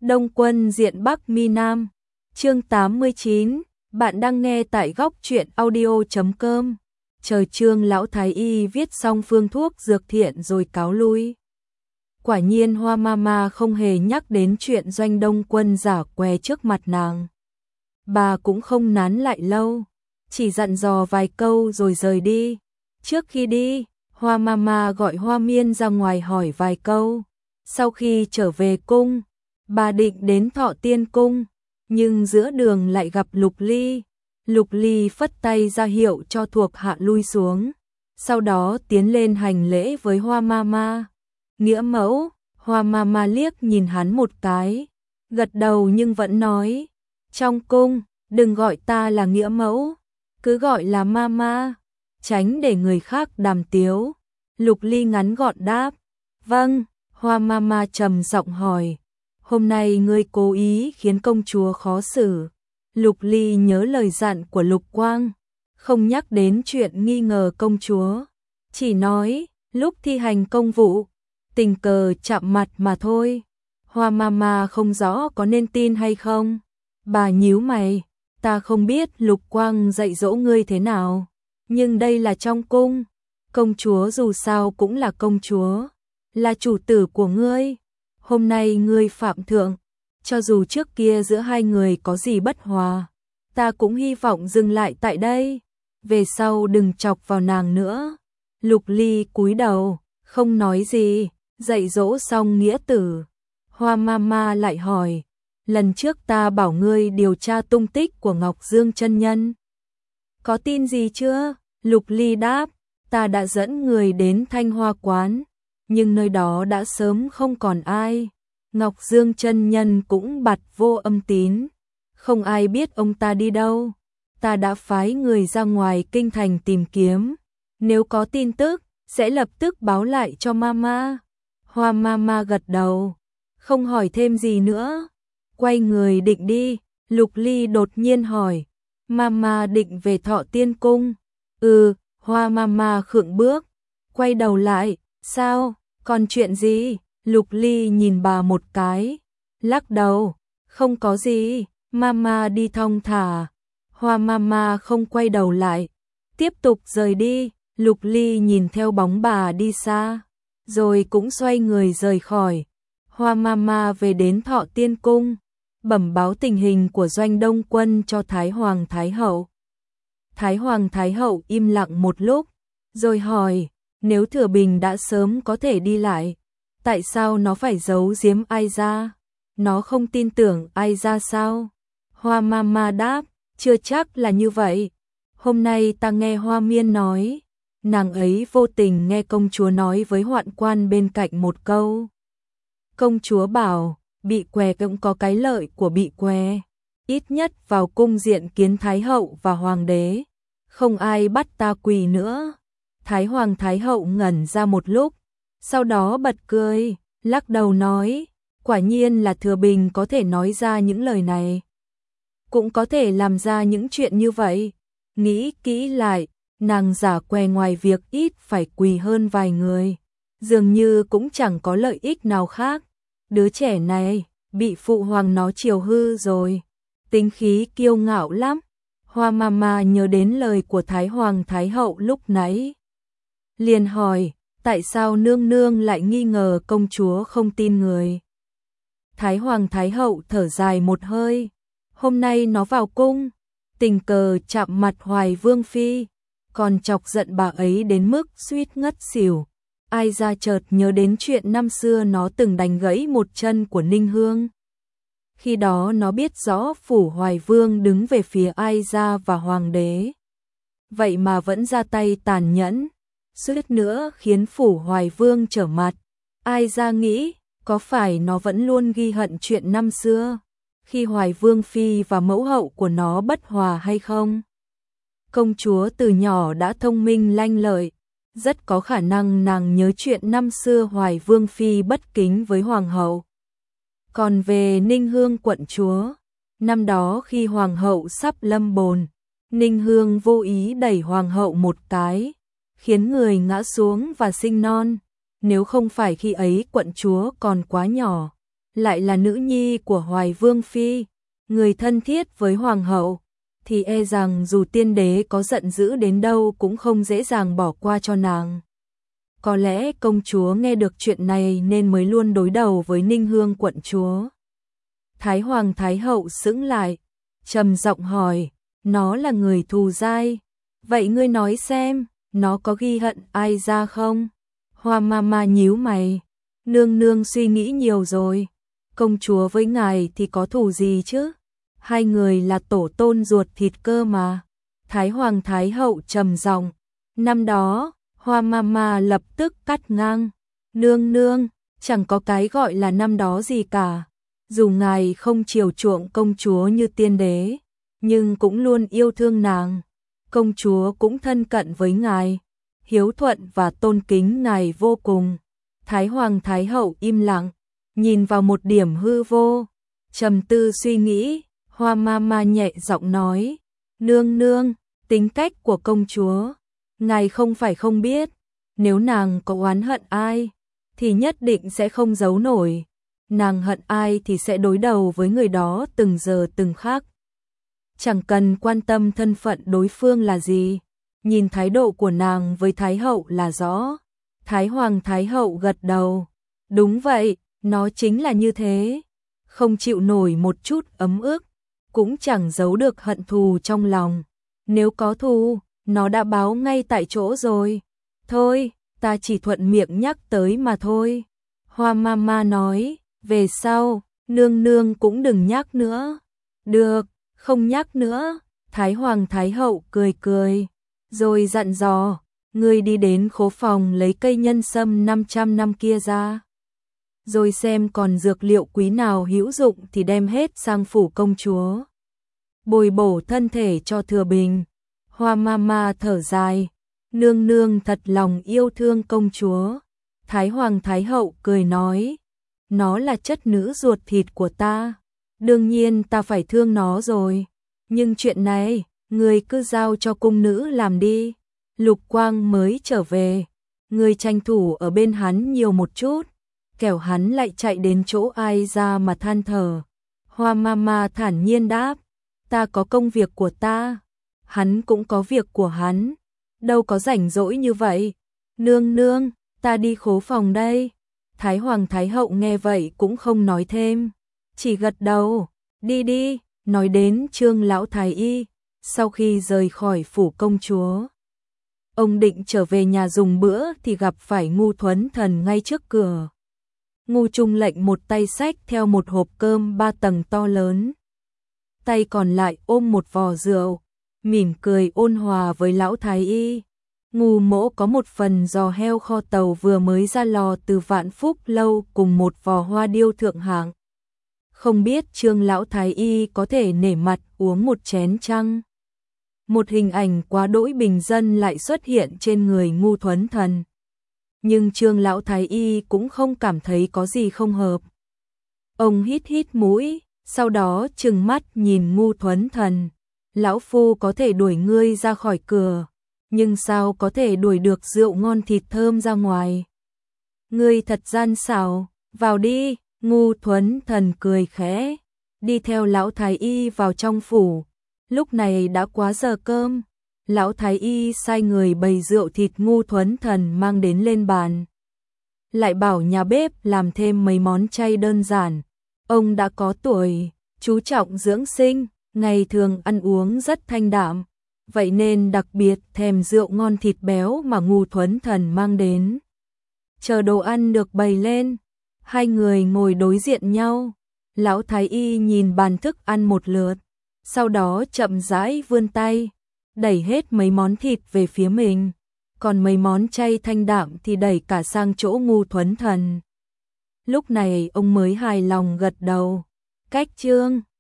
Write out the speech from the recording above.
Đông Quân diện Bắc Mi Nam. Chương 89, bạn đang nghe tại góc truyện audio.com. Chờ Trương lão thái y viết xong phương thuốc dược thiện rồi cáo lui. Quả nhiên Hoa Mama không hề nhắc đến chuyện Doanh Đông Quân giả què trước mặt nàng. Bà cũng không nán lại lâu, chỉ dặn dò vài câu rồi rời đi. Trước khi đi, Hoa Mama gọi Hoa Miên ra ngoài hỏi vài câu. Sau khi trở về cung, bà định đến Thọ Tiên Cung, nhưng giữa đường lại gặp Lục Ly. Lục Ly phất tay ra hiệu cho thuộc hạ lui xuống, sau đó tiến lên hành lễ với Hoa Mama. Nghĩa mẫu. Hoa Mama liếc nhìn hắn một cái, gật đầu nhưng vẫn nói, trong cung, đừng gọi ta là nghĩa mẫu, cứ gọi là Mama, tránh để người khác đàm tiếu. Lục Ly ngắn gọn đáp, vâng. Hoa Mama trầm giọng hỏi, hôm nay ngươi cố ý khiến công chúa khó xử. Lục Ly nhớ lời dặn của Lục Quang, không nhắc đến chuyện nghi ngờ công chúa, chỉ nói lúc thi hành công vụ, tình cờ chạm mặt mà thôi. Hoa Mama không rõ có nên tin hay không. Bà nhíu mày, ta không biết Lục Quang dạy dỗ ngươi thế nào, nhưng đây là trong cung, công chúa dù sao cũng là công chúa, là chủ tử của ngươi. Hôm nay ngươi phạm thượng, cho dù trước kia giữa hai người có gì bất hòa, ta cũng hy vọng dừng lại tại đây, về sau đừng chọc vào nàng nữa. Lục Ly cúi đầu, không nói gì. Dạy dỗ xong nghĩa tử, Hoa Mama lại hỏi, lần trước ta bảo ngươi điều tra tung tích của Ngọc Dương chân nhân, có tin gì chưa? Lục Ly đáp, ta đã dẫn người đến Thanh Hoa quán, nhưng nơi đó đã sớm không còn ai. Ngọc Dương chân nhân cũng bặt vô âm tín, không ai biết ông ta đi đâu. Ta đã phái người ra ngoài kinh thành tìm kiếm, nếu có tin tức sẽ lập tức báo lại cho Mama. Hoa Mama gật đầu, không hỏi thêm gì nữa, quay người định đi. Lục Ly đột nhiên hỏi, Mama định về Thọ Tiên Cung? Hoa Mama khựng bước, quay đầu lại, sao, còn chuyện gì? Lục Ly nhìn bà một cái, lắc đầu, không có gì, Mama đi thong thả. Hoa Mama không quay đầu lại, tiếp tục rời đi. Lục Ly nhìn theo bóng bà đi xa, rồi cũng xoay người rời khỏi. Hoa Mama về đến Thọ Tiên Cung, bẩm báo tình hình của Doanh Đông Quân cho Thái Hoàng Thái Hậu. Thái Hoàng Thái Hậu im lặng một lúc, rồi hỏi, nếu Thừa Bình đã sớm có thể đi lại, tại sao nó phải giấu giếm ai ra? Nó không tin tưởng ai ra sao? Hoa Mama đáp, chưa chắc là như vậy. Hôm nay ta nghe Hoa Miên nói, nàng ấy vô tình nghe công chúa nói với hoạn quan bên cạnh một câu. Công chúa bảo, bị què cũng có cái lợi của bị què, ít nhất vào cung diện kiến Thái Hậu và Hoàng đế, không ai bắt ta quỳ nữa. Thái Hoàng Thái Hậu ngẩn ra một lúc, sau đó bật cười, lắc đầu nói, quả nhiên là Thừa Bình có thể nói ra những lời này, cũng có thể làm ra những chuyện như vậy. Nghĩ kỹ lại, nàng giả què ngoài việc ít phải quỳ hơn vài người, dường như cũng chẳng có lợi ích nào khác. Đứa trẻ này bị phụ hoàng nó chiều hư rồi, tính khí kiêu ngạo lắm. Hoa Mama nhớ đến lời của Thái Hoàng Thái Hậu lúc nãy, liền hỏi, tại sao nương nương lại nghi ngờ công chúa không tin người? Thái Hoàng Thái Hậu thở dài một hơi, hôm nay nó vào cung, tình cờ chạm mặt Hoài Vương Phi, còn chọc giận bà ấy đến mức suýt ngất xỉu. Ai ra chợt nhớ đến chuyện năm xưa nó từng đánh gãy một chân của Ninh Hương. Khi đó nó biết rõ phủ Hoài Vương đứng về phía Ai ra và Hoàng đế, vậy mà vẫn ra tay tàn nhẫn, suýt nữa khiến phủ Hoài Vương trở mặt. Ai ra nghĩ, có phải nó vẫn luôn ghi hận chuyện năm xưa, khi Hoài Vương Phi và mẫu hậu của nó bất hòa hay không? Công chúa từ nhỏ đã thông minh lanh lợi, rất có khả năng nàng nhớ chuyện năm xưa Hoài Vương Phi bất kính với Hoàng hậu. Còn về Ninh Hương quận chúa, năm đó khi Hoàng hậu sắp lâm bồn, Ninh Hương vô ý đẩy Hoàng hậu một cái, khiến người ngã xuống và sinh non. Nếu không phải khi ấy quận chúa còn quá nhỏ, lại là nữ nhi của Hoài Vương Phi, người thân thiết với Hoàng hậu, thì e rằng dù tiên đế có giận dữ đến đâu cũng không dễ dàng bỏ qua cho nàng. Có lẽ công chúa nghe được chuyện này nên mới luôn đối đầu với Ninh Hương quận chúa. Thái Hoàng Thái hậu sững lại, trầm giọng hỏi, nó là người thù dai, vậy ngươi nói xem, nó có ghi hận ai ra không? Hoa Mama nhíu mày, nương nương suy nghĩ nhiều rồi, công chúa với ngài thì có thù gì chứ? Hai người là tổ tôn ruột thịt cơ mà. Thái Hoàng Thái hậu trầm giọng, năm đó, Hoa Mama lập tức cắt ngang, nương nương, chẳng có cái gọi là năm đó gì cả. Dù ngài không chiều chuộng công chúa như tiên đế, nhưng cũng luôn yêu thương nàng. Công chúa cũng thân cận với ngài, hiếu thuận và tôn kính ngài vô cùng. Thái Hoàng Thái hậu im lặng, nhìn vào một điểm hư vô, trầm tư suy nghĩ. Hoa Mama nhẹ giọng nói, nương nương, tính cách của công chúa, ngài không phải không biết, nếu nàng có oán hận ai, thì nhất định sẽ không giấu nổi. Nàng hận ai thì sẽ đối đầu với người đó từng giờ từng khắc. Chẳng cần quan tâm thân phận đối phương là gì, nhìn thái độ của nàng với Thái hậu là rõ. Thái Hoàng Thái hậu gật đầu, đúng vậy, nó chính là như thế, không chịu nổi một chút ấm ức, cũng chẳng giấu được hận thù trong lòng. Nếu có thù, nó đã báo ngay tại chỗ rồi. Thôi, ta chỉ thuận miệng nhắc tới mà thôi. Hoa Mama nói, về sau, nương nương cũng đừng nhắc nữa. Được, không nhắc nữa. Thái Hoàng Thái hậu cười cười, rồi dặn dò, ngươi đi đến khố phòng lấy cây nhân sâm 500 năm kia ra. Rồi xem còn dược liệu quý nào hữu dụng thì đem hết sang phủ công chúa. Bồi bổ thân thể cho thừa bình. Hoa Mama thở dài, nương nương thật lòng yêu thương công chúa. Thái Hoàng Thái hậu cười nói, nó là chất nữ ruột thịt của ta, đương nhiên ta phải thương nó rồi. Nhưng chuyện này, người cứ giao cho cung nữ làm đi. Lục Quang mới trở về, người tranh thủ ở bên hắn nhiều một chút, kẻo hắn lại chạy đến chỗ ai ra mà than thở. Hoa Mama thản nhiên đáp, ta có công việc của ta, hắn cũng có việc của hắn, đâu có rảnh rỗi như vậy. Nương nương, ta đi khố phòng đây. Thái Hoàng Thái hậu nghe vậy cũng không nói thêm, chỉ gật đầu, đi đi. Nói đến Trương lão thái y, sau khi rời khỏi phủ công chúa, ông định trở về nhà dùng bữa thì gặp phải Ngu Thuấn Thần ngay trước cửa. Ngu Trung lệnh một tay xách theo một hộp cơm 3 tầng to lớn, tay còn lại ôm một vò rượu, mỉm cười ôn hòa với lão thái y. Ngu mỗ có một phần giò heo kho tàu vừa mới ra lò từ Vạn Phúc lâu cùng một vò hoa điêu thượng hạng. Không biết Trương lão thái y có thể nể mặt uống một chén chăng? Một hình ảnh quá đỗi bình dân lại xuất hiện trên người Ngu Thuấn Thần. Nhưng Trương lão thái y cũng không cảm thấy có gì không hợp. Ông hít hít mũi, sau đó trừng mắt nhìn Ngu Thuấn Thần. Lão phu có thể đuổi ngươi ra khỏi cửa, nhưng sao có thể đuổi được rượu ngon thịt thơm ra ngoài? Ngươi thật gian xảo, vào đi. Ngu Thuấn Thần cười khẽ, đi theo lão thái y vào trong phủ. Lúc này đã quá giờ cơm, lão thái y sai người bày rượu thịt Ngu Thuấn Thần mang đến lên bàn. Lại bảo nhà bếp làm thêm mấy món chay đơn giản. Ông đã có tuổi, chú trọng dưỡng sinh, ngày thường ăn uống rất thanh đạm, vậy nên đặc biệt thèm rượu ngon thịt béo mà Ngu Thuấn Thần mang đến. Chờ đồ ăn được bày lên, hai người ngồi đối diện nhau. Lão thái y nhìn bàn thức ăn một lượt, sau đó chậm rãi vươn tay, đẩy hết mấy món thịt về phía mình, còn mấy món chay thanh đạm thì đẩy cả sang chỗ Ngu Thuấn Thần. Lúc này ông mới hài lòng gật đầu. Cách Trương